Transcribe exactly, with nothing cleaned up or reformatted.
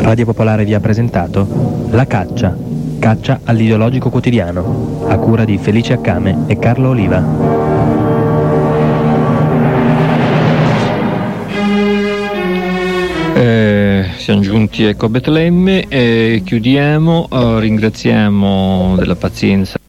Radio Popolare vi ha presentato La Caccia, caccia all'ideologico quotidiano, a cura di Felice Accame e Carlo Oliva. Eh, siamo giunti ecco a Betlemme e chiudiamo, eh, ringraziamo della pazienza